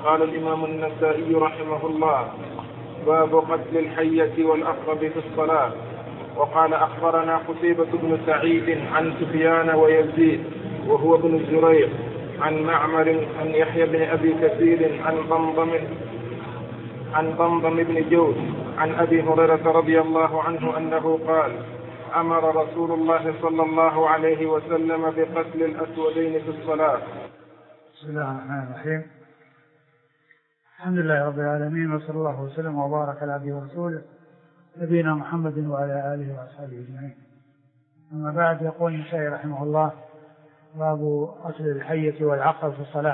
قال الإمام النسائي رحمه الله: باب قتل الحية والأقرب في الصلاة. وقال: أخبرنا قتيبة بن سعيد عن سفيان ويزيد وهو ابن زريع عن معمر عن يحيى بن أبي كثير عن ضمضم بن جوز عن أبي هريرة رضي الله عنه أنه قال: أمر رسول الله صلى الله عليه وسلم بقتل الأسودين في الصلاة. بسم الله الرحمن الرحيم. الحمد لله رب العالمين، وصلى الله وسلم وبارك على عبده ورسوله نبينا محمد وعلى آله وأصحابه أجمعين. أما بعد، يقول النسائي رحمه الله: باب قتل الحية والعقرب في الصلاة.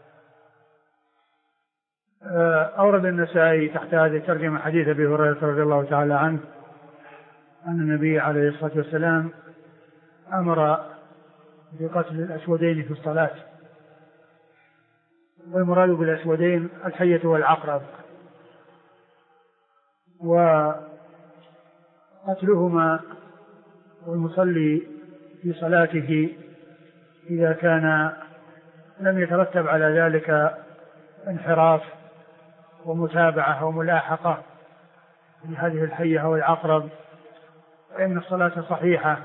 أورد النسائي تحت هذه الترجمة حديث أبي هريرة رضي الله تعالى عنه أن النبي عليه الصلاة والسلام أمر بقتل الأسودين في الصلاة. والمراد بالأسودين الحية والعقرب، وقتلهما والمصلي في صلاته إذا كان لم يترتب على ذلك انحراف ومتابعة وملاحقة لهذه الحية والعقرب، فإن الصلاة صحيحة،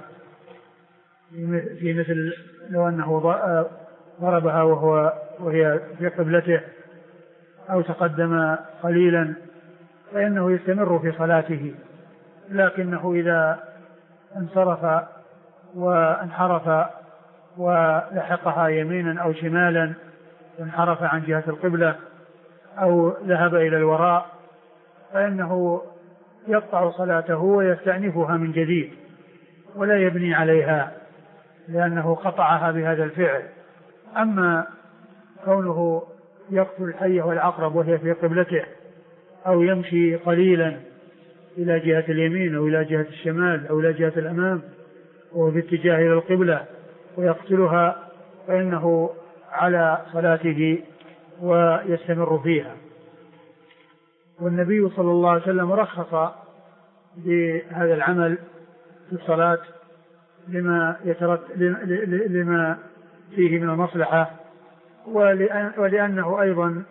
في مثل لو أنه ضربها وهي في قبلته أو تقدم قليلا فإنه يستمر في صلاته. لكنه إذا انصرف وانحرف ولحقها يمينا أو شمالا، انحرف عن جهة القبلة أو ذهب إلى الوراء، فإنه يقطع صلاته ويستأنفها من جديد ولا يبني عليها، لأنه قطعها بهذا الفعل. أما كونه يقتل الحية والعقرب وهي في قبلته أو يمشي قليلا إلى جهة اليمين أو إلى جهة الشمال أو إلى جهة الأمام وهو في اتجاه إلى القبلة ويقتلها، فإنه على صلاته ويستمر فيها. والنبي صلى الله عليه وسلم رخص بهذا العمل في الصلاة لما فيه من المصلحة، ولأنه أيضا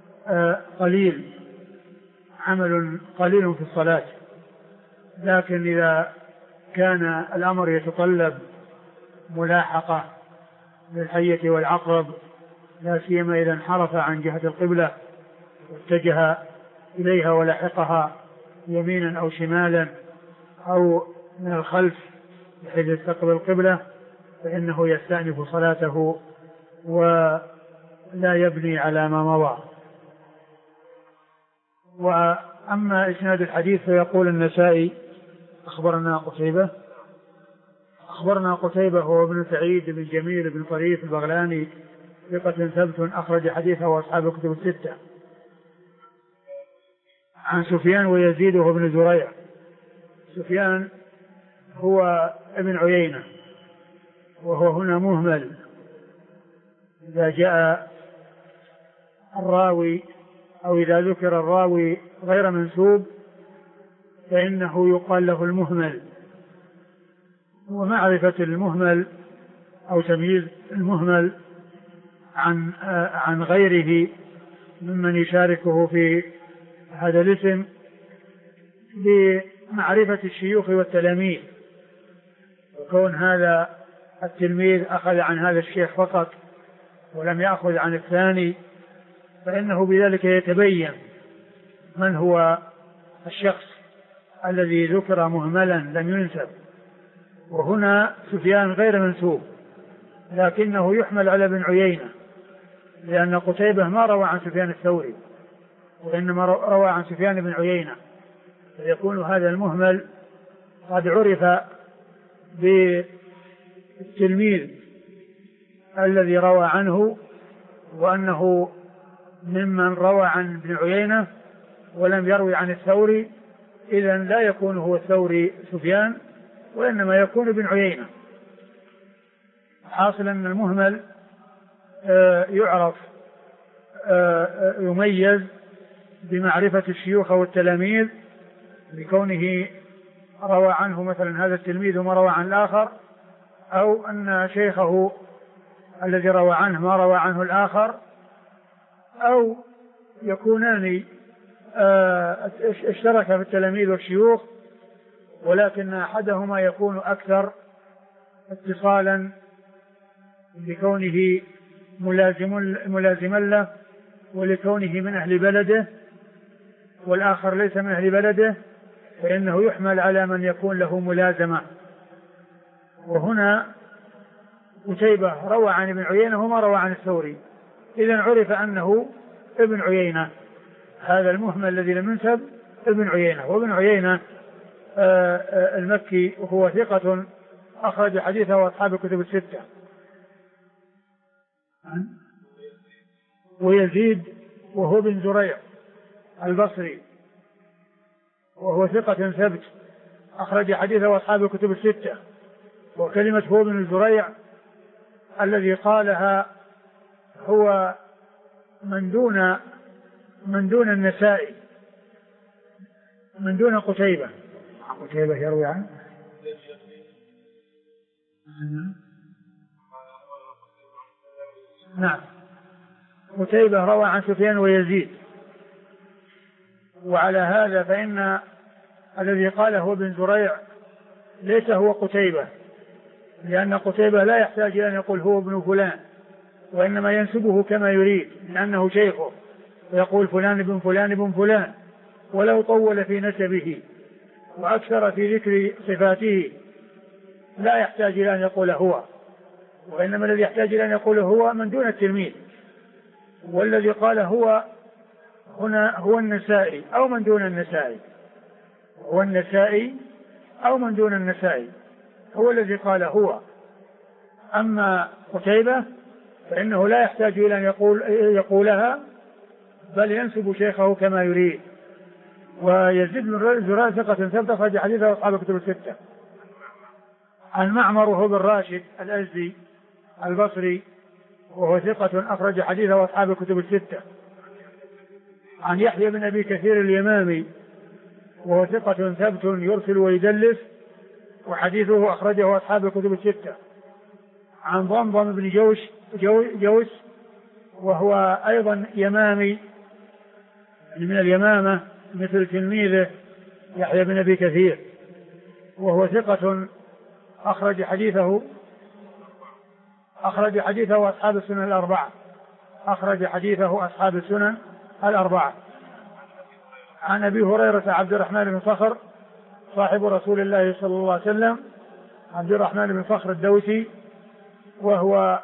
عمل قليل في الصلاة. لكن إذا كان الأمر يتطلب ملاحقة للحية والعقرب، لا سيما إذا انحرف عن جهة القبلة واتجه إليها ولحقها يمينا أو شمالا أو من الخلف بحيث يستقبل القبلة، فإنه يستأنف صلاته ولا يبني على ما مضى. وأما إسناد الحديث فيقول النسائي: أخبرنا قتيبة هو ابن سعيد بن جميل بن طريف البغلاني، ثقة ثبت أخرج حديثه وأصحاب الكتب الستة. عن سفيان ويزيد وهو ابن زريع. سفيان هو ابن عيينة، وهو هنا مهمل. إذا جاء الراوي أو إذا ذكر الراوي غير منسوب فإنه يقال له المهمل. ومعرفة المهمل أو تمييز المهمل عن غيره ممن يشاركه في هذا الاسم بمعرفة الشيوخ والتلاميذ، وكون هذا التلميذ أخذ عن هذا الشيخ فقط ولم يأخذ عن الثاني، فإنه بذلك يتبين من هو الشخص الذي ذكر مهملا لم ينسب. وهنا سفيان غير منسوب، لكنه يحمل على ابن عيينة، لأن قتيبة ما روى عن سفيان الثوري وإنما روى عن سفيان بن عيينة، فيكون هذا المهمل قد عرف بالتلميذ الذي روى عنه، وأنه ممن روى عن ابن عيينة ولم يروي عن الثوري، إذن لا يكون هو الثوري سفيان وإنما يكون ابن عيينة. حاصل أن المهمل يعرف يميز بمعرفة الشيوخ والتلاميذ، بكونه روى عنه مثلا هذا التلميذ وما روى عن الآخر، أو أن شيخه الذي روى عنه ما روى عنه الآخر، أو يكونان اشترك في التلاميذ والشيوخ، ولكن أحدهما يكون أكثر اتصالا لكونه ملازما له ولكونه من أهل بلده، والآخر ليس من أهل بلده، فإنه يحمل على من يكون له ملازمة. وهنا قتيبة روى عن ابن عيينة وما روى عن الثوري، إذن عرف أنه ابن عيينة، هذا المهمل الذي لم ينسب ابن عيينة. وابن عيينة المكي وهو ثقة أخرج حديثه وأصحاب الكتب الستة. ويزيد وهو بن زريع البصري وهو ثقة ثبت أخرج حديثه وأصحاب الكتب الستة. وكلمة هو بن زريع الذي قالها هو من دون النسائي، من دون قتيبة. قتيبة يروي عنه نعم، قتيبة روى عن سفيان ويزيد. وعلى هذا فإن الذي قاله هو بن زريع ليس هو قتيبة، لأن قتيبة لا يحتاج إلى أن يقول هو ابن فلان، وإنما ينسبه كما يريد لأنه شيخه، ويقول فلان ابن فلان ابن فلان، ولو طول في نسبه وأكثر في ذكر صفاته لا يحتاج إلى أن يقول هو، وإنما الذي يحتاج إلى أن يقول هو من دون التلميذ. والذي قال هو هنا هو النسائي أو من دون النسائي، هو النسائي أو من دون النسائي، هو الذي قال هو. أما قتيبة فإنه لا يحتاج إلى أن يقولها، بل ينسب شيخه كما يريد. ويزيد بن زريع ثقة ثبت أخرج حديثه أصحاب الكتب الستة. عن معمر وهو بن راشد الأزدي البصري وهو ثقة أخرج حديثه أصحاب الكتب الستة. عن يحيى بن أبي كثير اليمامي وهو ثقة ثبت يرسل ويدلس وحديثه أخرجه أصحاب الكتب الستة. عن ضمضم بن جوس وهو أيضا يمامي من اليمامة مثل تلميذه يحيى بن أبي كثير، وهو ثقة أخرج حديثه أصحاب السنن الأربعة، أخرج حديثه أصحاب السنن الأربعة. عن أبي هريرة عبد الرحمن بن صخر صاحب رسول الله صلى الله عليه وسلم، عبد الرحمن بن صخر الدوسي، وهو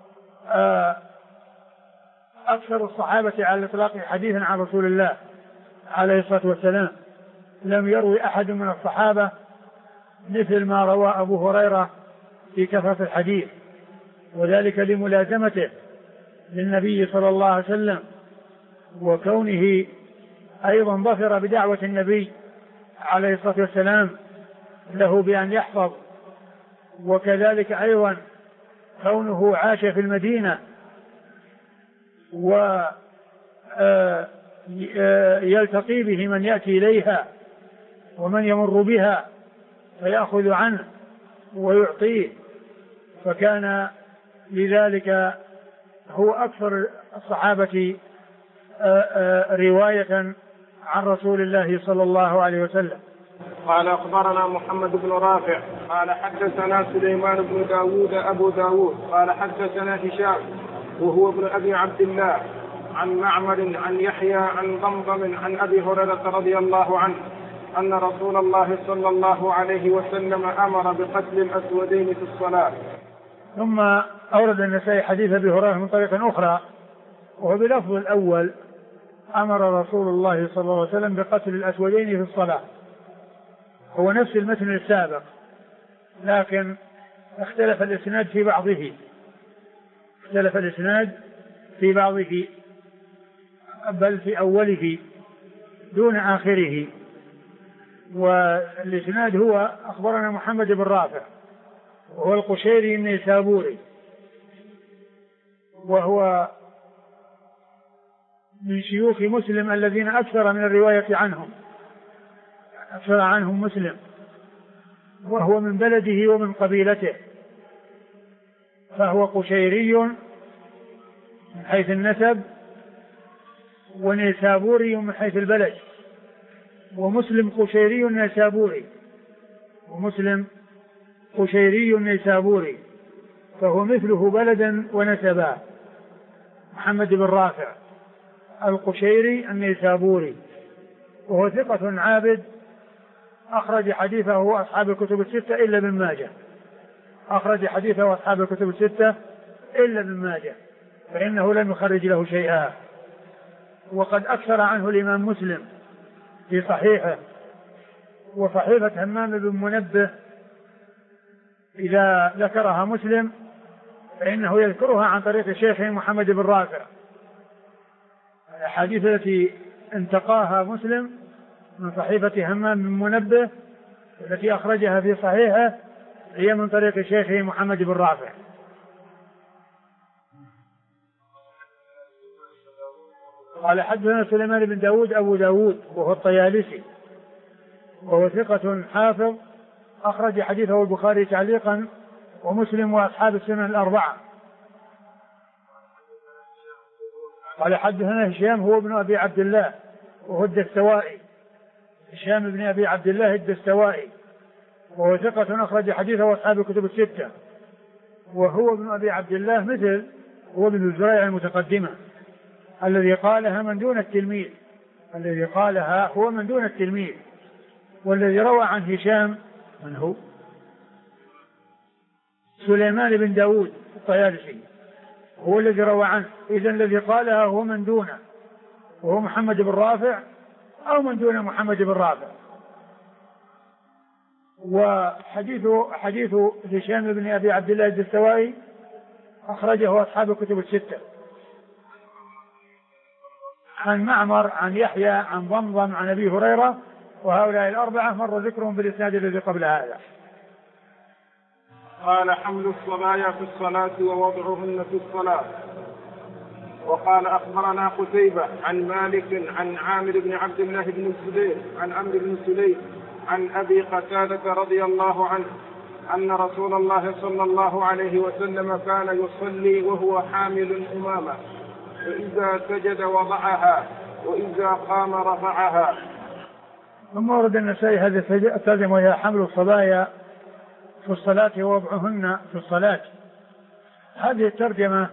أكثر الصحابة على الإطلاق حديثا عن رسول الله عليه الصلاة والسلام، لم يروي أحد من الصحابة مثل ما روى أبو هريرة في كثرة الحديث، وذلك لملازمته للنبي صلى الله عليه وسلم، وكونه أيضا ظفر بدعوة النبي عليه الصلاة والسلام له بأن يحفظ، وكذلك أيضا كونه عاش في المدينة ويلتقي به من يأتي إليها ومن يمر بها فيأخذ عنه ويعطيه، فكان لذلك هو أكثر الصحابة رواية عن رسول الله صلى الله عليه وسلم. قال أخبرنا محمد بن رافع قال حدثنا سليمان بن داود أبو داود قال حدثنا هشام وهو ابن أبي عبد الله عن معمر عن يحيى عن ضمضم عن أبي هريرة رضي الله عنه أن رسول الله صلى الله عليه وسلم أمر بقتل الأسودين في الصلاة. ثم أورد النسائي حديث أبي هريرة من طريق أخرى وهو بلفظ الأول: أمر رسول الله صلى الله عليه وسلم بقتل الأسودين في الصلاة. هو نفس المتن السابق لكن اختلف الإسناد في بعضه بل في أوله دون آخره. والإسناد هو: أخبرنا محمد بن رافع وهو القشيري النيسابوري، وهو من شيوخ مسلم الذين أكثر من الرواية عنهم، أكثر عنهم مسلم، وهو من بلده ومن قبيلته، فهو قشيري من حيث النسب ونيسابوري من حيث البلد، ومسلم قشيري نيسابوري، ومسلم قشيري نيسابوري، فهو مثله بلدا ونسبا، محمد بن رافع القشيري النيسابوري، وهو ثقة عابد، أخرج حديثه أصحاب الكتب الستة إلا ابن ماجه، أخرج حديثه أصحاب الكتب الستة إلا ابن ماجه، فإنه لم يخرج له شيئا. وقد أكثر عنه الإمام مسلم في صحيحه، وصحيفة همام بن منبه إذا ذكرها مسلم فإنه يذكرها عن طريق شيخه محمد بن رافع. الأحاديث التي انتقاها مسلم من صحيفة همام بن منبه التي أخرجها في صحيحه هي من طريق شيخه محمد بن رافع. قال حدثنا سليمان بن داود أبو داود وهو الطيالسي، وهو ثقة حافظ، أخرج حديثه البخاري تعليقا ومسلم وأصحاب السنن الأربعة. قال حدثنا هشام هو ابن أبي عبد الله وهو الدستوائي، هشام بن أبي عبد الله الدستوائي، وهو ثقة أخرج حديثه أصحاب الكتب الستة، وهو ابن أبي عبد الله مثل هو ابن الزريع المتقدمة الذي قالها من دون التلميذ، الذي قالها هو من دون التلميذ. والذي روى عن هشام من هو؟ سليمان بن داود الطيالسي هو الذي روى عنه، إذن الذي قالها هو من دونه، وهو محمد بن رافع أو من دون محمد بن رافع. وحديث هشام بن أبي عبد الله الدستوائي أخرجه أصحاب الكتب الستة، عن معمر عن يحيى عن ضمضم عن أبي هريرة، وهؤلاء الأربعة مر ذكرهم بالإسناد الذي قبل هذا. قال حمل الصبايا في الصلاة ووضعهن في الصلاة. وقال أخبرنا قتيبة عن مالك عن عامر بن عبد الله بن الزبير عن عمرو بن سليم عن أبي قتادة رضي الله عنه أن رسول الله صلى الله عليه وسلم كان يصلي وهو حامل أمامة، فإذا سجد وضعها وإذا قام رفعها. ثم ورد النسائي هذه الترجمة وهي حمل الصبايا في الصلاة ووضعهن في الصلاة. هذه الترجمة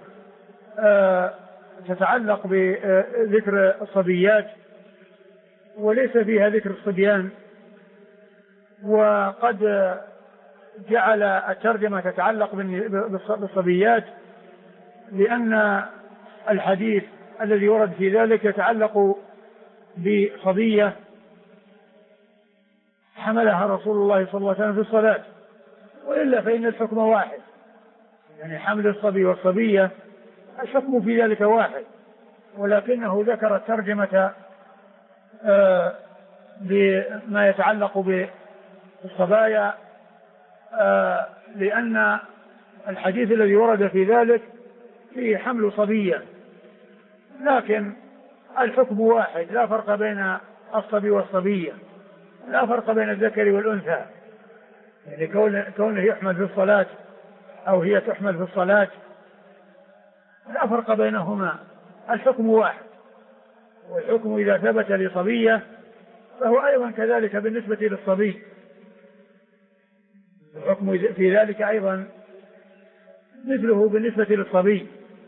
تتعلق بذكر الصبيات وليس فيها ذكر الصبيان، وقد جعل الترجمة تتعلق بالصبيات لأن الحديث الذي ورد في ذلك يتعلق بصبية حملها رسول الله صلى الله عليه وسلم في الصلاة، وإلا فإن الحكم واحد، يعني حمل الصبي والصبية الحكم في ذلك واحد، ولكنه ذكر الترجمة بما يتعلق بالصبايا لأن الحديث الذي ورد في ذلك فيه حمل صبية، لكن الحكم واحد، لا فرق بين الصبي والصبية، لا فرق بين الذكر والأنثى، يعني كونه يحمل في الصلاة أو هي تحمل في الصلاة لا فرق بينهما، الحكم واحد. والحكم إذا ثبت لصبية فهو أيضا كذلك بالنسبة للصبي، الحكم في ذلك أيضا مثله بالنسبة للصبي.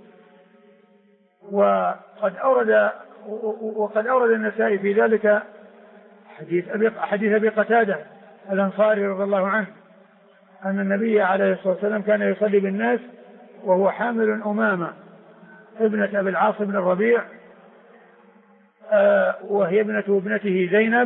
وقد أورد النسائي في ذلك حديث أبي قتادة الأنصاري رضي الله عنه أن النبي عليه الصلاة والسلام كان يصلي بالناس وهو حامل أمامة ابنة أبي العاص بن الربيع، وهي ابنته زينب،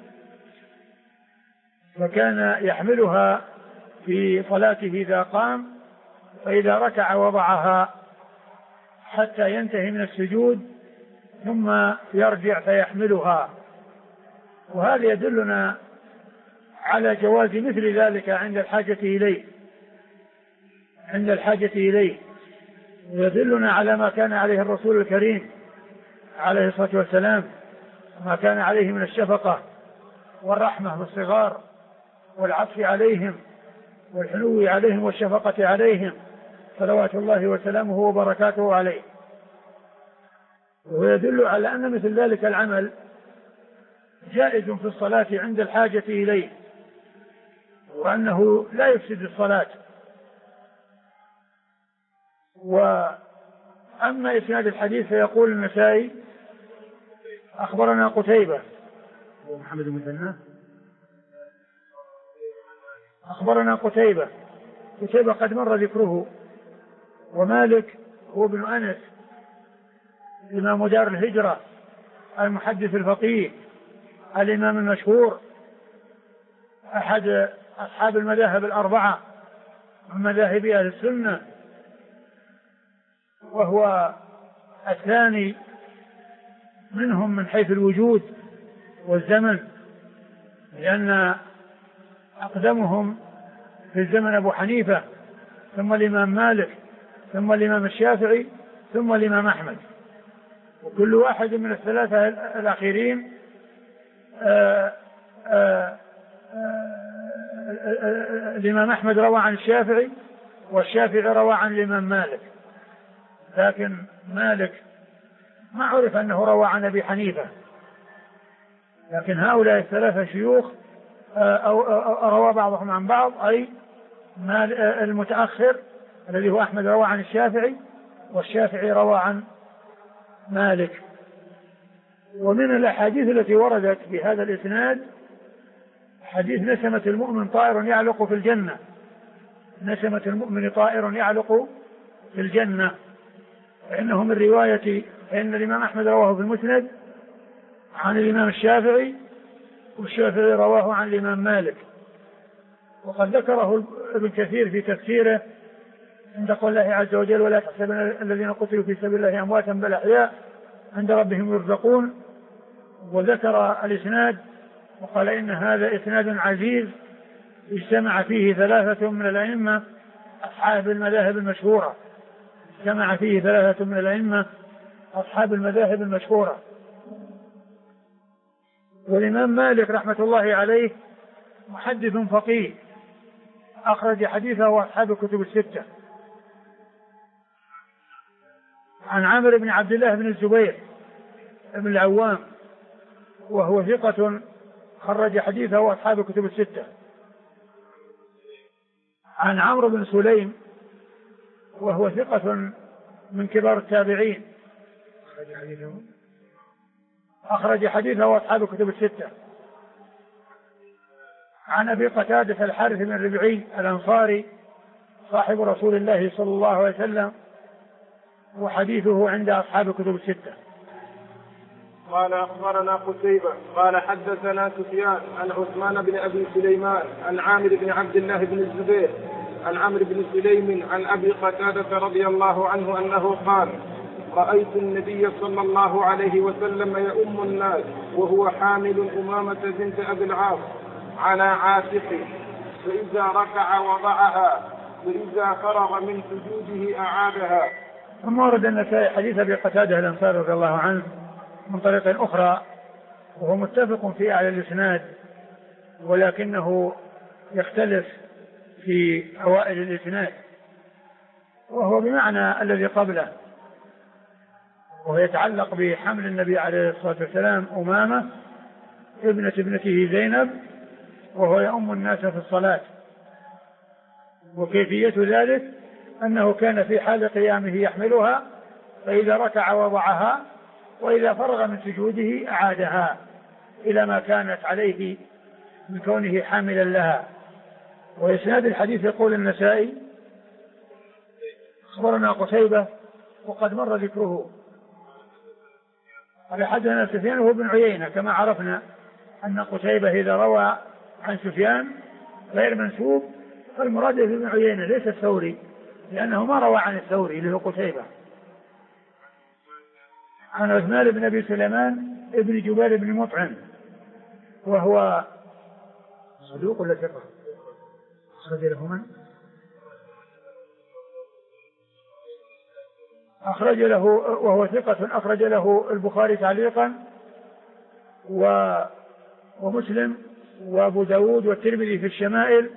فكان يحملها في صلاته إذا قام، فإذا ركع وضعها حتى ينتهي من السجود ثم يرجع فيحملها. وهذا يدلنا على جواز مثل ذلك عند الحاجة إليه، ويدلنا على ما كان عليه الرسول الكريم عليه الصلاة والسلام، ما كان عليه من الشفقة والرحمة بالصغار والعطف عليهم والحنو عليهم والشفقة عليهم صلوات الله وسلامه وبركاته عليه. ويدل على أن مثل ذلك العمل جائز في الصلاة عند الحاجة إليه، وأنه لا يفسد الصلاة. وأما إسناد الحديث فيقول النسائي أخبرنا قتيبة ومحمد بن مثنى أخبرنا قتيبة قد مر ذكره. ومالك هو ابن أنس إمام دار الهجرة المحدث الفقيه الإمام المشهور أحد أصحاب المذاهب الأربعة من مذاهب أهل السنة، وهو الثاني منهم من حيث الوجود والزمن، لأن أقدمهم في الزمن أبو حنيفة، ثم الإمام مالك، ثم الإمام الشافعي، ثم الإمام أحمد. وكل واحد من الثلاثة الأخيرين الإمام أحمد روى عن الشافعي، والشافعي روى عن الإمام مالك، لكن مالك ما عرف أنه روى عن أبي حنيفة. لكن هؤلاء الثلاثة شيوخ أو روى بعضهم عن بعض، أي المتأخر الذي هو أحمد روى عن الشافعي، والشافعي روى عن مالك. ومن الأحاديث التي وردت بهذا الإسناد حديث نسمة المؤمن طائر يعلق في الجنة، نسمة المؤمن طائر يعلق في الجنة، فإنه من رواية، فإن الإمام أحمد رواه في المسند عن الإمام الشافعي، والشافعي رواه عن الإمام مالك. وقد ذكره ابن كثير في تفسيره عند قول الله عز وجل: ولا تحسبن الذين قتلوا في سبيل الله أمواتا بل أحياء عند ربهم يرزقون. وذكر الإسناد وقال إن هذا إسناد عزيز اجتمع فيه ثلاثة من الأئمة أصحاب المذاهب المشهورة، اجتمع فيه ثلاثة من الأئمة أصحاب المذاهب المشهورة. والإمام مالك رحمة الله عليه محدث فقيه أخرج حديثه وأصحاب الكتب الستة، عن عامر بن عبد الله بن الزبير بن العوام وهو ثقة خرج حديثه وأصحاب الكتب الستة، عن عمرو بن سليم وهو ثقة من كبار التابعين أخرج حديثه وأصحاب الكتب الستة، عن أبي قتادة الحارث بن ربعي الأنصاري صاحب رسول الله صلى الله عليه وسلم، وحديثه عند أصحاب الكتب الستة. قال أخبرنا قتيبة قال حدثنا سفيان عن عثمان بن أبي سليمان عن عامر بن عبد الله بن الزبير عن عمرو بن سليم عن أبي قتادة رضي الله عنه أنه قال: رأيت النبي صلى الله عليه وسلم يؤم الناس وهو حامل أمامة بنت أبي العاص على عاتقه، فإذا ركع وضعها، وإذا فرغ من سجوده أعادها. ثم ورد النسائي حديث أبي قتادة الأنصاري رضي الله عنه من طريق أخرى، وهو متفق في أعلى الإسناد، ولكنه يختلف في أوائل الإسناد، وهو بمعنى الذي قبله، وهو يتعلق بحمل النبي عليه الصلاة والسلام أمامة ابنته زينب وهو يؤم الناس في الصلاة. وكيفية ذلك أنه كان في حال قيامه يحملها، فإذا ركع وضعها، وإذا فرغ من سجوده أعادها إلى ما كانت عليه من كونه حاملا لها. وإسناد الحديث يقول النسائي: أخبرنا قتيبة وقد مر ذكره. قال حدثنا سفيان وهو بن عيينة، كما عرفنا أن قتيبة إذا روى عن سفيان غير منسوب فالمراد بن عيينة ليس الثوري، لأنه ما روى عن الثوري اللي هو قتيبة. عن عثمان بن أبي سليمان ابن جبير بن مطعم وهو صدوق ولا ثقة؟ أخرج له من؟ أخرج له وهو ثقة أخرج له البخاري تعليقا ومسلم وأبو داود والترمذي في الشمائل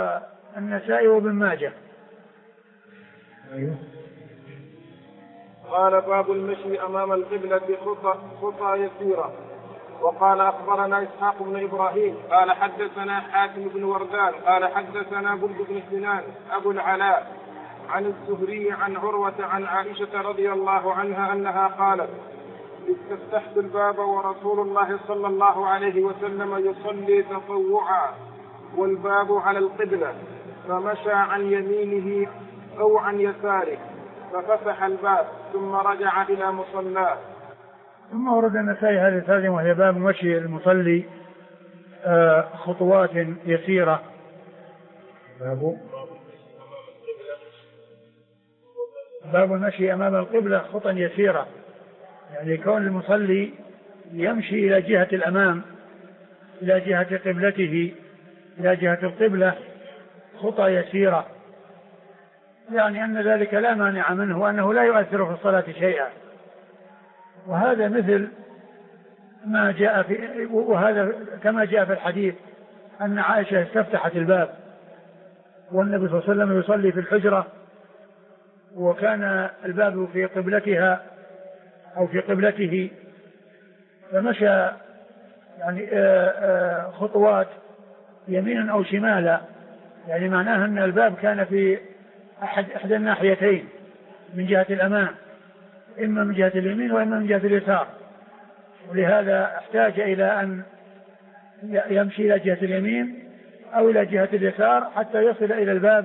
والنسائي وابن ماجه. قال باب المشي أمام القبلة خطى يسيرة. وقال أخبرنا إسحاق بن إبراهيم قال حدثنا حاتم بن وردان قال حدثنا برد بن سنان أبو العلاء عن الزهري عن عروة عن عائشة رضي الله عنها أنها قالت استفتحت الباب ورسول الله صلى الله عليه وسلم يصلي تطوعا والباب على القبلة فمشى عن يمينه أو عن يساره ففتح الباب ثم رجع إلى مصلاه. ثم ورد النسائي هذه الثالثة وهي باب مشي المصلي خطوات يسيرة. باب المشي أمام القبلة خطا يسيرة، يعني كون المصلي يمشي إلى جهة الأمام إلى جهة قبلته إلى جهة القبلة خطا يسيرة، يعني أن ذلك لا مانع منه وأنه لا يؤثر في الصلاة شيئا. وهذا مثل ما جاء وهذا كما جاء في الحديث أن عائشة استفتحت الباب والنبي صلى الله عليه وسلم يصلي في الحجرة وكان الباب في قبلتها أو في قبلته، فمشى يعني خطوات يمينا أو شمالا، يعني معناها أن الباب كان في أحد الناحيتين من جهة الأمام، إما من جهة اليمين وإما من جهة اليسار، ولهذا احتاج إلى أن يمشي إلى جهة اليمين أو إلى جهة اليسار حتى يصل إلى الباب.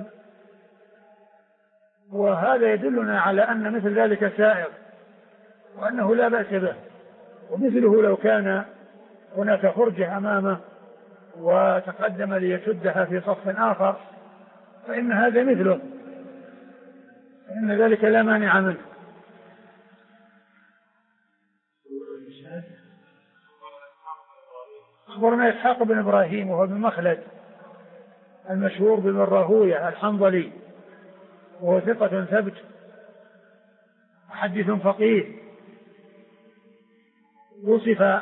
وهذا يدلنا على أن مثل ذلك سائر وأنه لا بأس به، ومثله لو كان هناك فرجة أمامه وتقدم ليسدها في صف آخر فإن هذا مثله، فإن ذلك لا مانع منه. أخبرنا إسحاق بن إبراهيم وهو بن مخلد المشهور بن راهوية الحنظلي، وهو ثقة ثبت محدث فقيه، وصف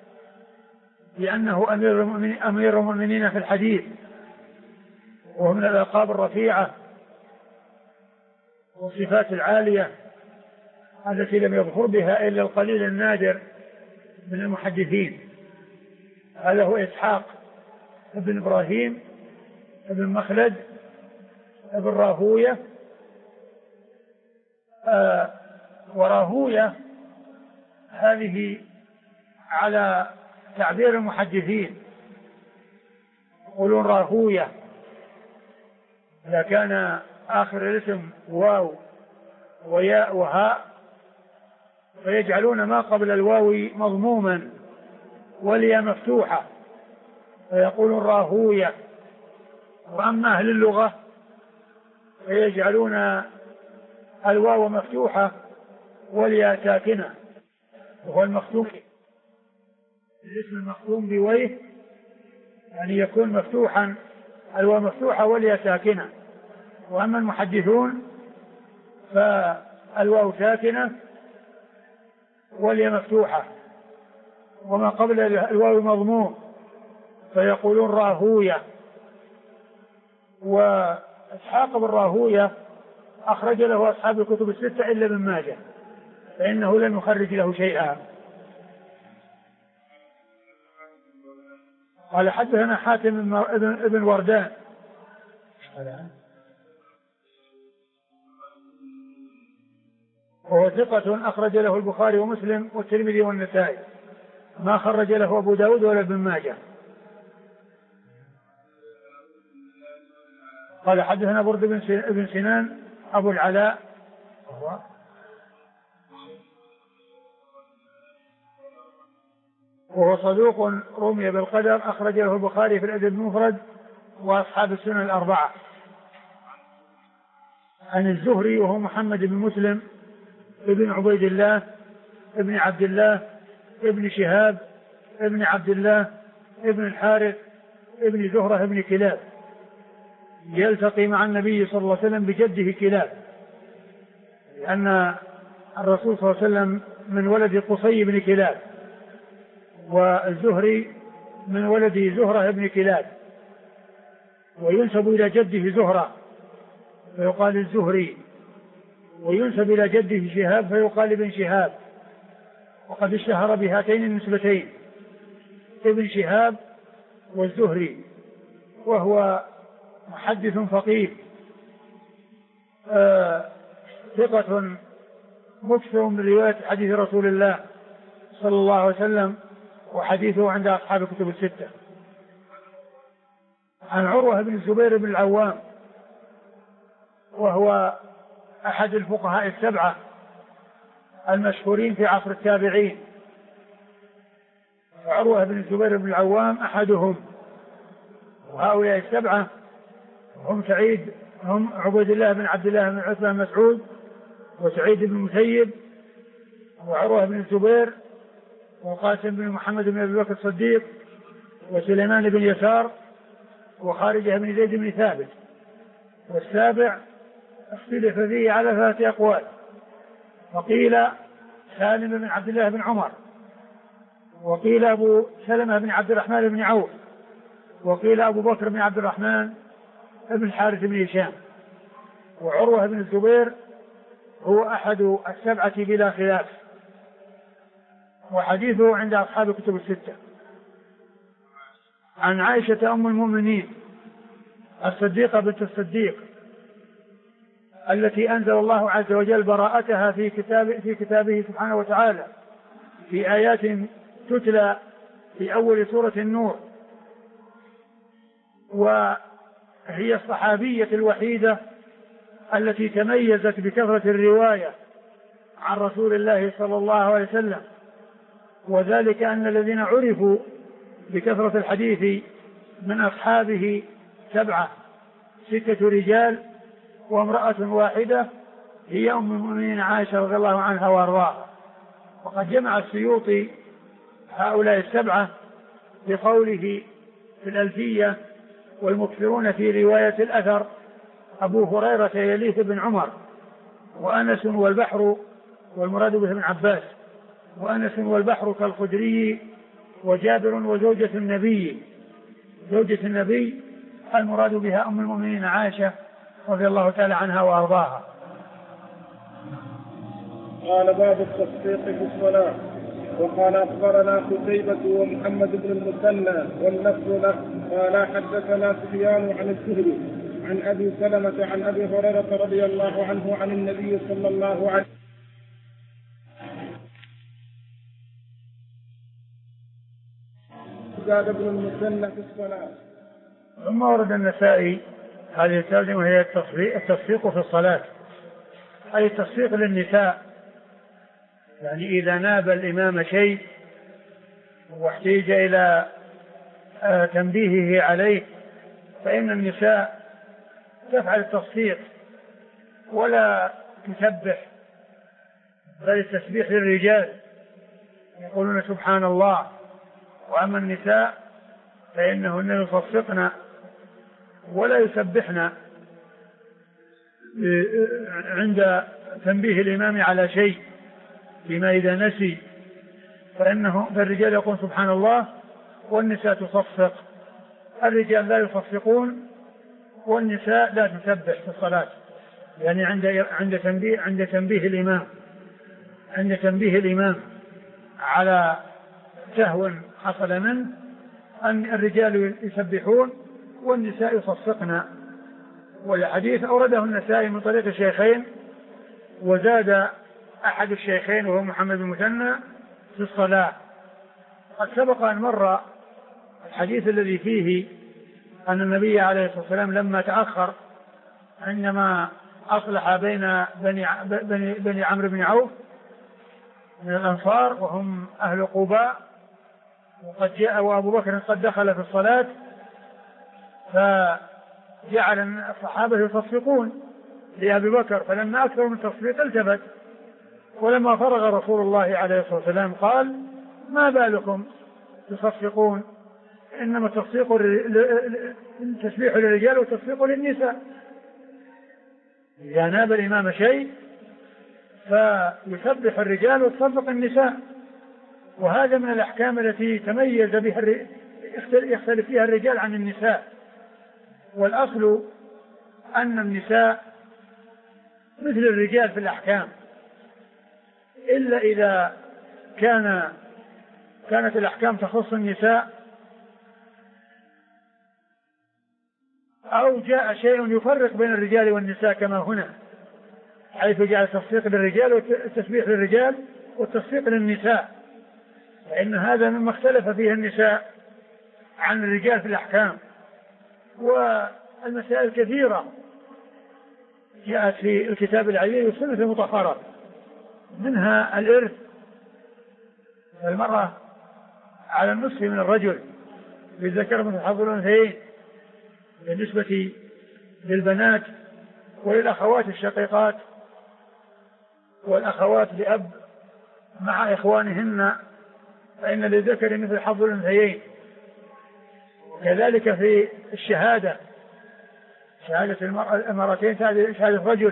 بأنه أمير المؤمنين في الحديث، وهو من الألقاب الرفيعة والصفات العالية التي لم يظهر بها إلا القليل النادر من المحدثين. هذا هو إسحاق بن إبراهيم بن مخلد بن راهوية. وراهوية هذه على تعبير المحدثين يقولون راهوية إذا كان آخر الاسم واو وياء وهاء، فيجعلون ما قبل الواو مضموما والياء مفتوحة فيقولون راهوية. وأما أهل اللغة فيجعلون الواو مفتوحة والياء ساكنة، وهو المختوم الاسم المختوم بويه يعني يكون مفتوحا، الواو مفتوحة والياء ساكنة. وأما المحدثون فالواو ساكنة والياء مفتوحة وما قبل الواو مضموم فيقولون راهوية. وإسحاق بن راهوية أخرج له أصحاب الكتب الستة إلا ابن ماجه، فإنه لم يخرج له شيئا. قال حدثنا حاتم ابن وردان وهو ثقة أخرج له البخاري ومسلم والترمذي والنسائي، ما خرج له أبو داود ولا ابن ماجه. قال حدثنا برد بن سنان أبو العلاء وهو صدوق رمي بالقدر، أخرج له البخاري في الأدب المفرد وأصحاب السنن الأربعة. عن الزهري وهو محمد بن مسلم ابن عبيد الله ابن عبد الله ابن شهاب ابن عبد الله ابن الحارث ابن زهرة ابن كلاب، يلتقي مع النبي صلى الله عليه وسلم بجده كلاب، لأن الرسول صلى الله عليه وسلم من ولد قصي بن كلاب، والزهري من ولد زهرة ابن كلاب، وينسب إلى جده زهرة فيقال الزهري. وينسب إلى جده شهاب فيقال ابن شهاب، وقد اشتهر بهاتين النسبتين ابن شهاب والزهري، وهو محدث فقيه ثقة مكثر من رواية حديث رسول الله صلى الله عليه وسلم، وحديثه عند أصحاب الكتب الستة. عن عروة بن الزبير بن العوام، وهو أحد الفقهاء السبعة المشهورين في عصر التابعين. عروة بن الزبير بن العوام أحدهم، وهؤلاء السبعة هم عبيد الله بن عبد الله بن عتبة بن مسعود، وسعيد بن المسيب، وعروة بن الزبير، وقاسم بن محمد بن أبي بكر الصديق، وسليمان بن يسار، وخارجة بن زيد بن ثابت. والسابع اختلف فيه على 3 أقوال، فقيل سالم بن عبد الله بن عمر، وقيل أبو سلمة بن عبد الرحمن بن عوف، وقيل أبو بكر بن عبد الرحمن بن الحارث بن هشام. وعروة بن الزبير هو أحد السبعة بلا خلاف، وحديثه عند أصحاب الكتب الستة. عن عائشة أم المؤمنين الصديقة بنت الصديق التي أنزل الله عز وجل براءتها في كتابه سبحانه وتعالى في آيات تتلى في أول سورة النور، وهي الصحابية الوحيدة التي تميزت بكثرة الرواية عن رسول الله صلى الله عليه وسلم، وذلك أن الذين عرفوا بكثرة الحديث من أصحابه 7، 6 رجال وامرأة واحدة هي أم المؤمنين عائشة رضي الله عنها وأرضاها. وقد جمع السيوطي هؤلاء 7 بقوله في الألفية: والمكثرون في رواية الأثر أبو هريرة يليه بن عمر، وأنس والبحر، والمراد به ابن عباس، وأنس والبحر كالخدري، وجابر وزوجة النبي. زوجة النبي المراد بها أم المؤمنين عائشة رضي الله تعالى عنها وأرضاها. قال: باب التصديق في الصلاة. وقال: أخبرنا قتيبة ومحمد بن المثنى واللفظ له قال: حدثنا سفيان عن الزهري عن أبي سلمة عن أبي هريرة رضي الله عنه عن النبي صلى الله عليه وسلم زاد ابن المثنى في الصلاة. ثم ورد النسائي هذه الترجمة وهي التصفيق في الصلاة، أي التصفيق للنساء، يعني إذا ناب الإمام شيء واحتيج إلى تنبيهه عليه فإن النساء تفعل التصفيق ولا تسبح، بل التسبيح للرجال يقولون سبحان الله، وأما النساء فإنهن يصفقن ولا يسبحن عند تنبيه الإمام على شيء، فيما إذا نسي فالرجال يقول سبحان الله والنساء تصفق. الرجال لا يصفقون والنساء لا تسبح في الصلاة، يعني عند تنبيه الإمام على سهو حصل منه أن الرجال يسبحون والنساء يصفقن. والحديث أورده النسائي من طريق الشيخين، وزاد أحد الشيخين وهو محمد بن المثنى في الصلاة. قد سبق أن مر الحديث الذي فيه أن النبي عليه الصلاة والسلام لما تأخر عندما أصلح بين بني عمرو بن عوف من الأنصار وهم أهل قباء، وقد جاء وأبو بكر قد دخل في الصلاة، فجعل الصحابة يصفقون لأبي بكر، فلما أكثر من تصفيق التفت، ولما فرغ رسول الله عليه الصلاة والسلام قال: ما بالكم تصفقون؟ إنما التسبيح للرجال والتصفيق للنساء. إذا ناب الإمام شيء فيسبح الرجال وتصفق النساء، وهذا من الأحكام التي تميز بها يختلف فيها الرجال عن النساء. والأصل أن النساء مثل الرجال في الأحكام، إلا إذا كانت الأحكام تخص النساء أو جاء شيء يفرق بين الرجال والنساء كما هنا، حيث جاء التصفيق للرجال والتسبيح للرجال والتصفيق للنساء، فإن هذا مما اختلف فيه النساء عن الرجال في الأحكام. والمسائل كثيرة جاءت في الكتاب العزيز والسنة المطهرة، منها الإرث، المرأة على النصف من الرجل للذكر مثل حظ الأنثيين بالنسبة للبنات وللأخوات الشقيقات والأخوات لأب مع إخوانهن، فإن للذكر مثل حظ الأنثيين. وكذلك في الشهادة، شهادة المرأتين تعادل شهادة رجل،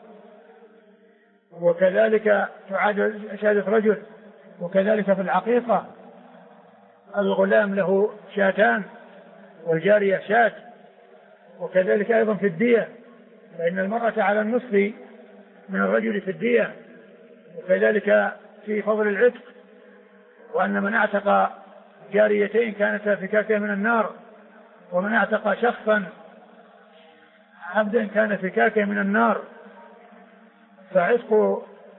وكذلك تعادل شهادة رجل. وكذلك في العقيقة الغلام له شاتان والجارية شات. وكذلك أيضا في الدية، فإن المرأة على النصف من الرجل في الدية. وكذلك في فضل العتق، وأن من اعتق جاريتين كانتا فكاكا من النار، ومن اعتق شخصا عبدا كان فكاكا من النار. فعتق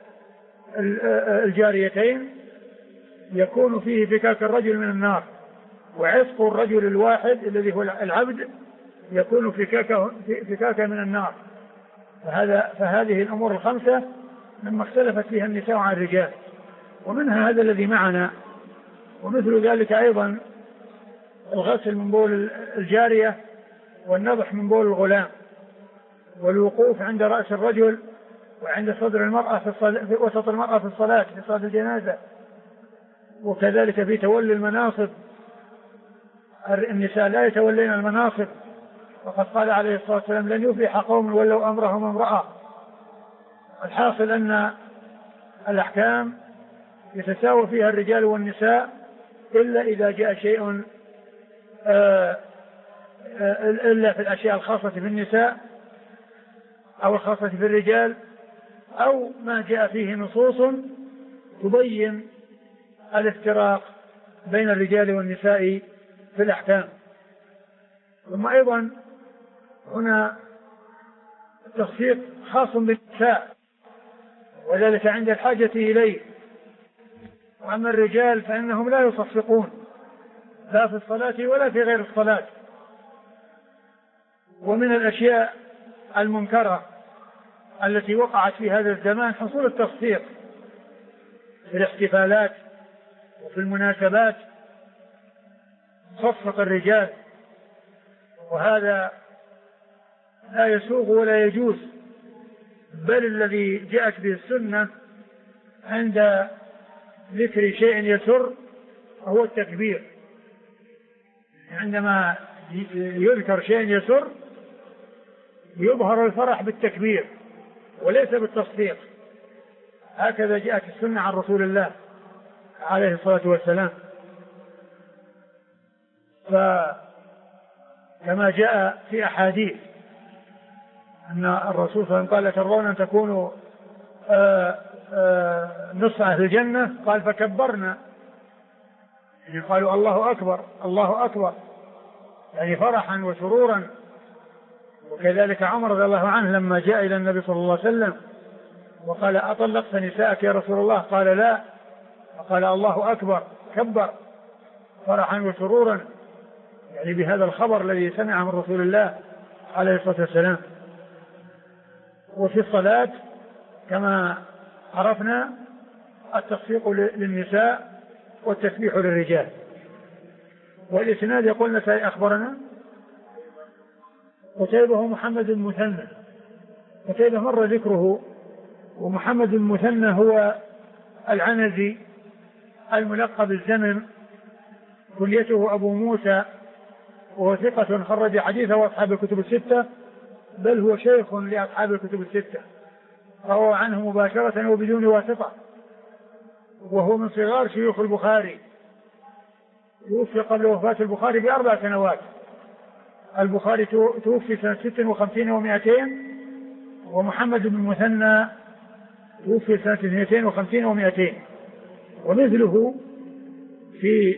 الجاريتين يكون فيه فكاك الرجل من النار، وعتق الرجل الواحد الذي هو العبد يكون فكاكا من النار. فهذه الأمور الخمسة مما اختلفت فيها النساء عن الرجال، ومنها هذا الذي معنا. ومثل ذلك أيضا الغسل من بول الجارية، والنضح من بول الغلام، والوقوف عند رأس الرجل وعند صدر المرأة في وسط المرأة في الصلاة في صلاة الجنازة. وكذلك في تولي المناصب، النساء لا يتولين المناصب، وقد قال عليه الصلاة والسلام لن يفلح قوم ولوا أمرهم امرأة. الحاصل أن الأحكام يتساوى فيها الرجال والنساء، إلا إذا جاء شيء إلا في الأشياء الخاصة بالنساء أو الخاصة بالرجال، أو ما جاء فيه نصوص تبين الافتراق بين الرجال والنساء في الأحكام. ثم أيضا هنا تخصيص خاص بالنساء، وذلك عند الحاجة إليه. وأما الرجال فإنهم لا يصفقون لا في الصلاة ولا في غير الصلاة. ومن الأشياء المنكرة التي وقعت في هذا الزمان حصول التصفيق في الاحتفالات وفي المناسبات، صفق الرجال، وهذا لا يسوغ ولا يجوز. بل الذي جاءت به السنة عند ذكر شيء يسر هو التكبير. عندما يذكر شيء يسر يظهر الفرح بالتكبير وليس بالتصفيق. هكذا جاءت السنة عن رسول الله عليه الصلاة والسلام. فكما جاء في أحاديث أن الرسول صلى الله عليه وسلم قال ترضون أن تكونوا نصف أهل الجنة؟ قال فكبرنا، يعني قالوا الله أكبر الله أكبر، يعني فرحا وسرورا. وكذلك عمر رضي الله عنه لما جاء إلى النبي صلى الله عليه وسلم وقال أطلقت نساءك يا رسول الله؟ قال لا. فقال الله أكبر، كبر فرحا وسرورا، يعني بهذا الخبر الذي سمع من رسول الله عليه الصلاة والسلام. وفي الصلاة كما عرفنا التصفيق للنساء والتسبيح للرجال. والإسناد يقول نسائي أخبرنا قتيبة محمد المثنى. قتيبة مر ذكره. ومحمد المثنى هو العنزي الملقب بالزمن، كنيته أبو موسى، وهو ثقة خرج حديثه أصحاب الكتب الستة، بل هو شيخ لأصحاب الكتب الستة، روى عنه مباشرة وبدون واسطة، وهو من صغار شيوخ البخاري. توفي قبل وفاة البخاري ب4 سنوات. البخاري توفي سنة 56 و200، ومحمد بن المثنى توفي سنة 52 و200. ومثله في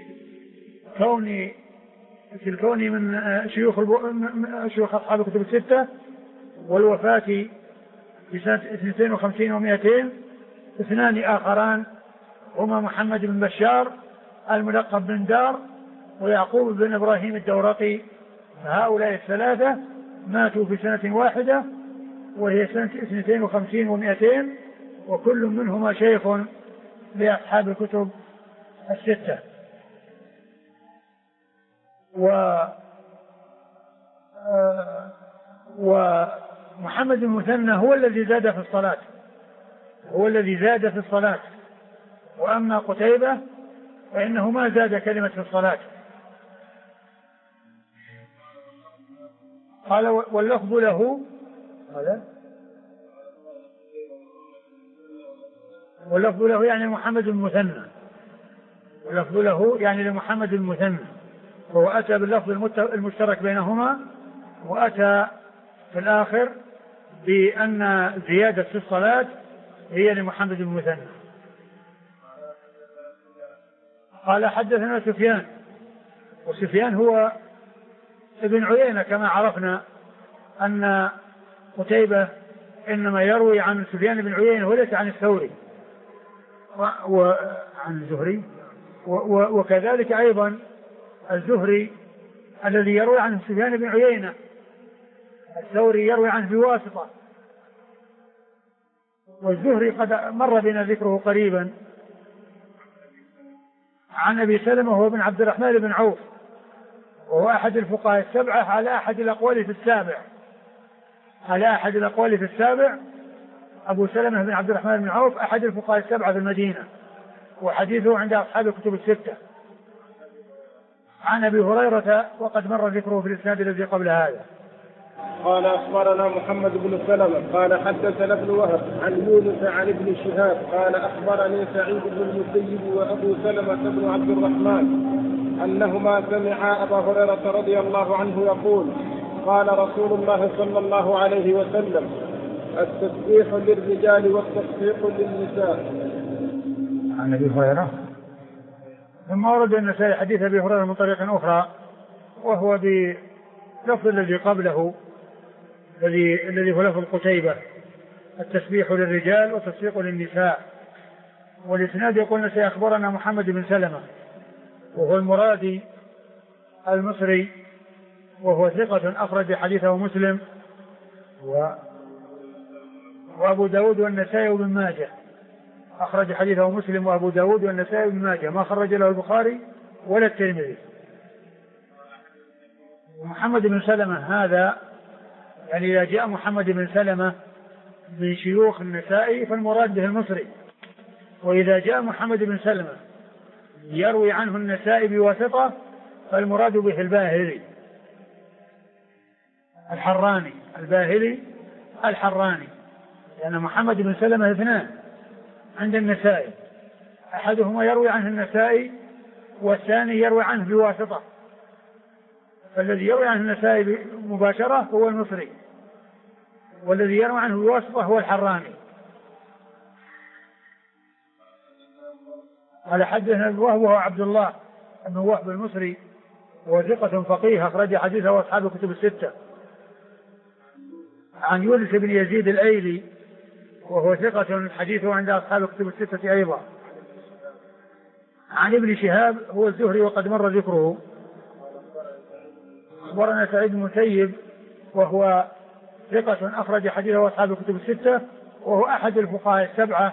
الكون من شيوخ أصحاب الكتب الستة، والوفاة في سنة 52 و200 اثنان آخران هما محمد بن بشار الملقب بن دار ويعقوب بن إبراهيم الدورقي. هؤلاء الثلاثة ماتوا في سنة واحدة وهي سنة 52 و200، وكل منهما شيخ لأصحاب الكتب الستة. ومحمد المثنى هو الذي زاد في الصلاة، وأما قتيبة فإنه ما زاد كلمة في الصلاة. قال واللفظ له يعني محمد المثنى، واللفظ له يعني لمحمد المثنى، فهو أتى باللفظ المشترك بينهما، وأتى في الآخر بأن زيادة في الصلاة هي لمحمد المثنى. قال حدثنا سفيان، وسفيان هو ابن عيينة كما عرفنا أن قتيبة إنما يروي عن سفيان بن عيينة وليس عن الثوري وعن الزهري، وكذلك أيضا الزهري الذي يروي عن سفيان بن عيينة الثوري يروي عنه بواسطة، والزهري قد مر بنا ذكره قريبا عن أبي سلمة وهو بن عبد الرحمن بن عوف، وهو أحد الفقهاء السبعة على أحد الأقوال في السابع. أبو سلمة بن عبد الرحمن بن عوف أحد الفقهاء السبعة في المدينة، وحديثه عند أصحاب الكتب الستة. عن أبي هريرة وقد مر ذكره في الإسناد الذي قبل هذا. قال أخبرنا محمد بن سلمة قال حدثنا ابن وهب عن يونس عن ابن شهاب قال أخبرني سعيد بن المسيب وأبو سلمة بن عبد الرحمن أنهما سمعا أبا هريرة رضي الله عنه يقول قال رسول الله صلى الله عليه وسلم التسبيح للرجال والتصفيق للنساء. عن أبي هريرة ثم ورد النسائي حديث أبي هريرة من طريق أخرى وهو بلفظ الذي قبله الذي هو لفظ قتيبة التسبيح للرجال والتصفيق للنساء. والإسناد يقول النسائي أخبرنا محمد بن سلمة وهو المرادي المصري وهو ثقة أخرج حديثه مسلم وأبو داود والنسائي وابن ماجه. أخرج حديثه مسلم وأبو داود والنسائي وابن ماجه، ما خرج له البخاري ولا الترمذي. محمد بن سلمة هذا يعني إذا جاء محمد بن سلمة من شيوخ النسائي فالمراد به المصري، وإذا جاء محمد بن سلمة يروي عنه النسائي بواسطة فالمراد به الباهلي الحراني، لأن محمد بن سلمة اثنان عند النسائي، أحدهما يروي عنه النسائي والثاني يروي عنه بواسطة، فالذي يروي عنه النسائي مباشرة هو المصري، والذي يروي عنه بواسطة هو الحراني. على حدثنا الوهب وهو عبد الله بن وهب المصري وثقة فقيه أخرج حديثه أصحاب الكتب الستة. عن يونس بن يزيد الأيلي وهو ثقة حديثه عند أصحاب الكتب الستة أيضا. عن ابن شهاب هو الزهري وقد مر ذكره. أخبرنا سعيد بن المسيب وهو ثقة أخرج حديثه أصحاب الكتب الستة، وهو أحد الفقهاء السبعة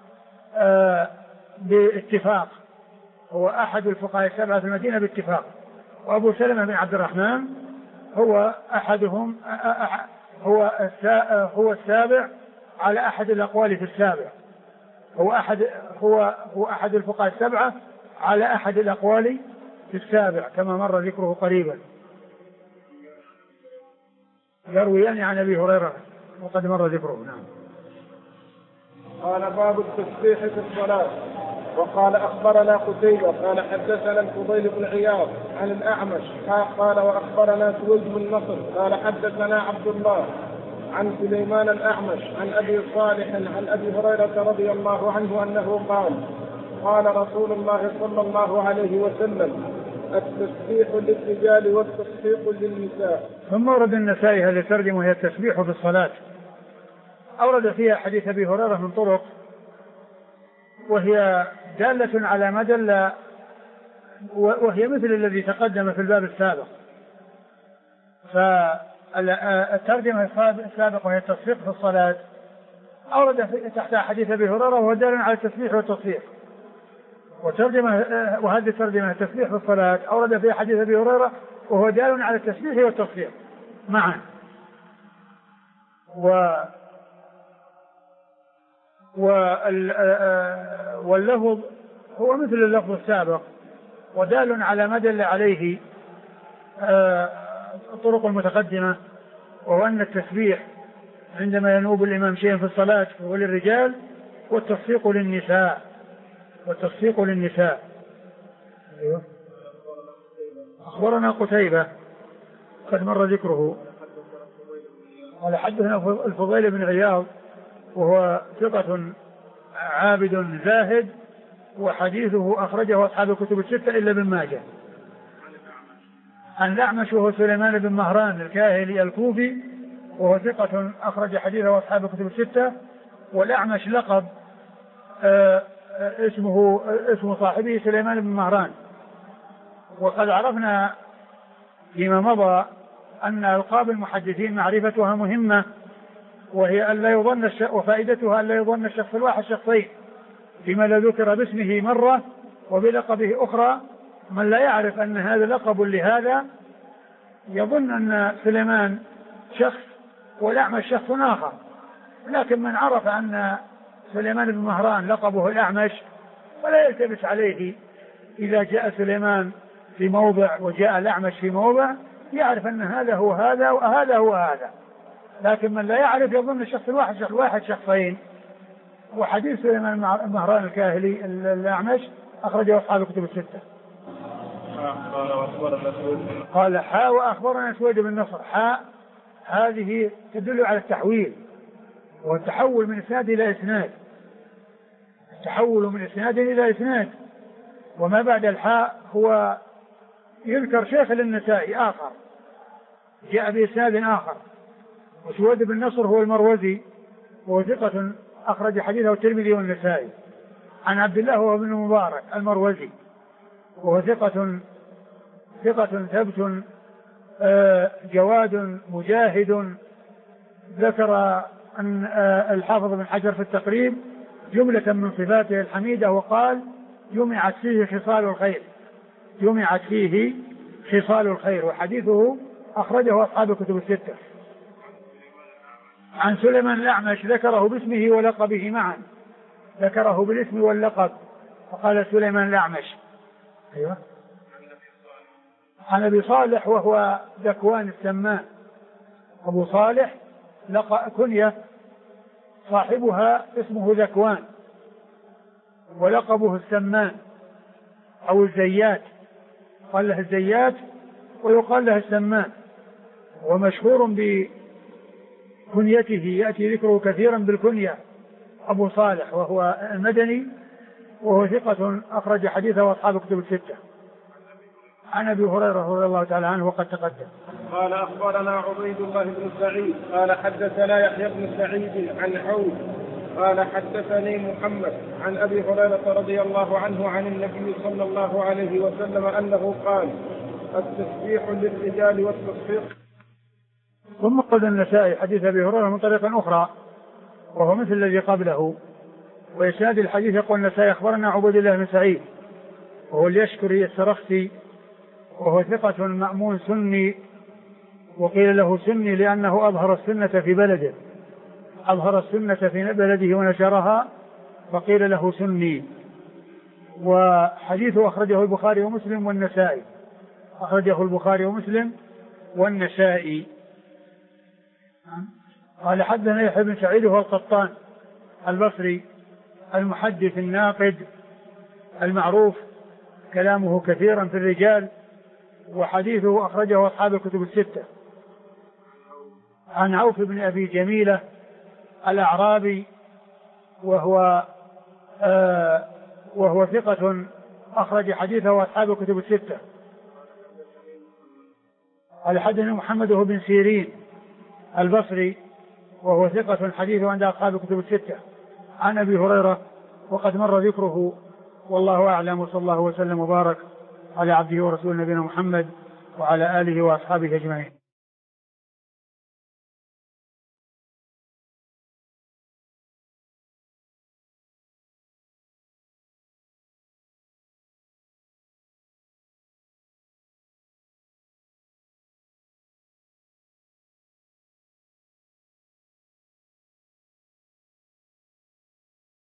باتفاق، هو أحد الفقهاء السبعة في المدينة باتفاق. وأبو سلمة بن عبد الرحمن هو أحدهم هو السابع على أحد الأقوال في السابع، هو أحد الفقهاء السبعة على أحد الأقوال في السابع كما مر ذكره قريبا. يرويان عن أبي هريرة وقد مر ذكره. نعم. قال باب التسبيح في الصلاة. وقال أخبرنا قتيبة قال حدثنا الفضيل بن عياض عن الأعمش قال وأخبرنا سويد بن نصر قال حدثنا عبد الله عن سليمان الأعمش عن أبي صالح عن أبي هريرة رضي الله عنه أنه قال قال رسول الله صلى الله عليه وسلم التسبيح للرجال والتصفيق للنساء. ثم ورد النسائي هذه الترجمة هي التسبيح في الصلاة، أورد فيها حديث أبي هريرة من طرق وهي دالة على ما دل، وهي مثل الذي تقدم في الباب السابق. فالترجمة السابقة وهي التصفيق في الصلاة أورد تحت حديث أبي هريرة وهو دال على التسبيح والتصفيق، وهذه الترجمة التسبيح في الصلاة أورد فيها حديث أبي هريرة وهو دال على التسبيح والتصفيق معا. واللفظ هو مثل اللفظ السابق ودال على ما دل عليه الطرق المتقدمة، وهو أن التسبيح عندما ينوب الإمام شيئا في الصلاة هو للرجال والتصفيق للنساء. أيوه. أخبرنا قتيبة قد مر ذكره قال حدثنا الفضيل بن عياض وهو ثقة عابد زاهد وحديثه أخرجه أصحاب الكتب الستة إلا ابن ماجه. عن الأعمش وهو سليمان بن مهران الكاهلي الكوفي وهو ثقة أخرج حديثه أصحاب الكتب الستة. والأعمش لقب اسم صاحبه سليمان بن مهران. وقد عرفنا فيما مضى أن ألقاب المحدثين معرفتها مهمة، وهي أن لا يظن وفائدتها أن لا يظن الشخص الواحد شخصين، فيما لا ذكر باسمه مرة وبلقبه أخرى. من لا يعرف أن هذا لقب لهذا يظن أن سليمان شخص والأعمش شخص آخر، لكن من عرف أن سليمان بن مهران لقبه الأعمش ولا يلتبس عليه إذا جاء سليمان في موضع وجاء الأعمش في موضع، يعرف أن هذا هو هذا وهذا هو هذا. لكن من لا يعرف يظن الشخص الواحد شخصين. وحديث سليمان بن مهران الكاهلي الأعمش أخرجه أصحاب الكتب الستة. قال حاء وأخبرنا سويد بن نصر. حاء هذه تدل على التحويل، والتحول من إسناد إلى إسناد، التحول من إسناد إلى إسناد. وما بعد الحاء هو يذكر شيخ للنسائي آخر جاء بإسناد آخر. وسويد بن نصر هو المروزي وهو ثقة أخرج حديثه الترمذي والنسائي. عن عبد الله وهو ابن المبارك المروزي وهو ثقة ثبت جواد مجاهد. ذكر أن الحافظ بن حجر في التقريب جملة من صفاته الحميدة وقال جمعت فيه خصال الخير. وحديثه أخرجه أصحاب الكتب الستة. عن سليمان الأعمش ذكره باسمه ولقبه معا، ذكره بالاسم واللقب فقال سليمان الأعمش. أيوة. عن أبي صالح وهو ذكوان السمان. أبو صالح كنية صاحبها اسمه ذكوان ولقبه السمان أو الزيات، قال له الزيات ويقال له السمان. ومشهور بكنيته يأتي ذكره كثيرا بالكنية أبو صالح، وهو المدني وهو ثقة أخرج حديثه أصحاب الكتب الستة. عن أبي هريرة رضي الله تعالى عنه وقد تقدم. قال أخبرنا عبيد الله بن سعيد قال حدثنا يحيى بن سعيد عن عوف قال حدثني محمد عن أبي هريرة رضي الله عنه عن النبي صلى الله عليه وسلم أنه قال التسبيح للرجال والتصفيق. ثم قال النسائي حديث أبي هريرة من طريق أخرى وهو مثل الذي قبله. وإسناد الحديث يقول النسائي أخبرنا عبيد الله بن سعيد وهو اليشكري السرخسي وهو ثقة مأمون سني، وقيل له سني لأنه أظهر السنة في بلده، أظهر السنة في بلده ونشرها فقيل له سني. وحديثه أخرجه البخاري ومسلم والنسائي، أخرجه البخاري ومسلم والنسائي. قال حدثنا يحيى بن سعيد وهو القطان البصري المحدث الناقد المعروف كلامه كثيرا في الرجال، وحديثه أخرجه أصحاب الكتب الستة. عن عوف بن أبي جميلة الأعرابي وهو ثقة أخرج حديثه أصحاب الكتب الستة. قال حدثنا محمد بن سيرين البصري وهو ثقة حديثه عند أصحاب الكتب الستة عن أبي هريرة وقد مر ذكره، والله أعلم، وصلى الله وسلم وبارك على عبده ورسوله نبينا محمد وعلى آله وأصحابه أجمعين.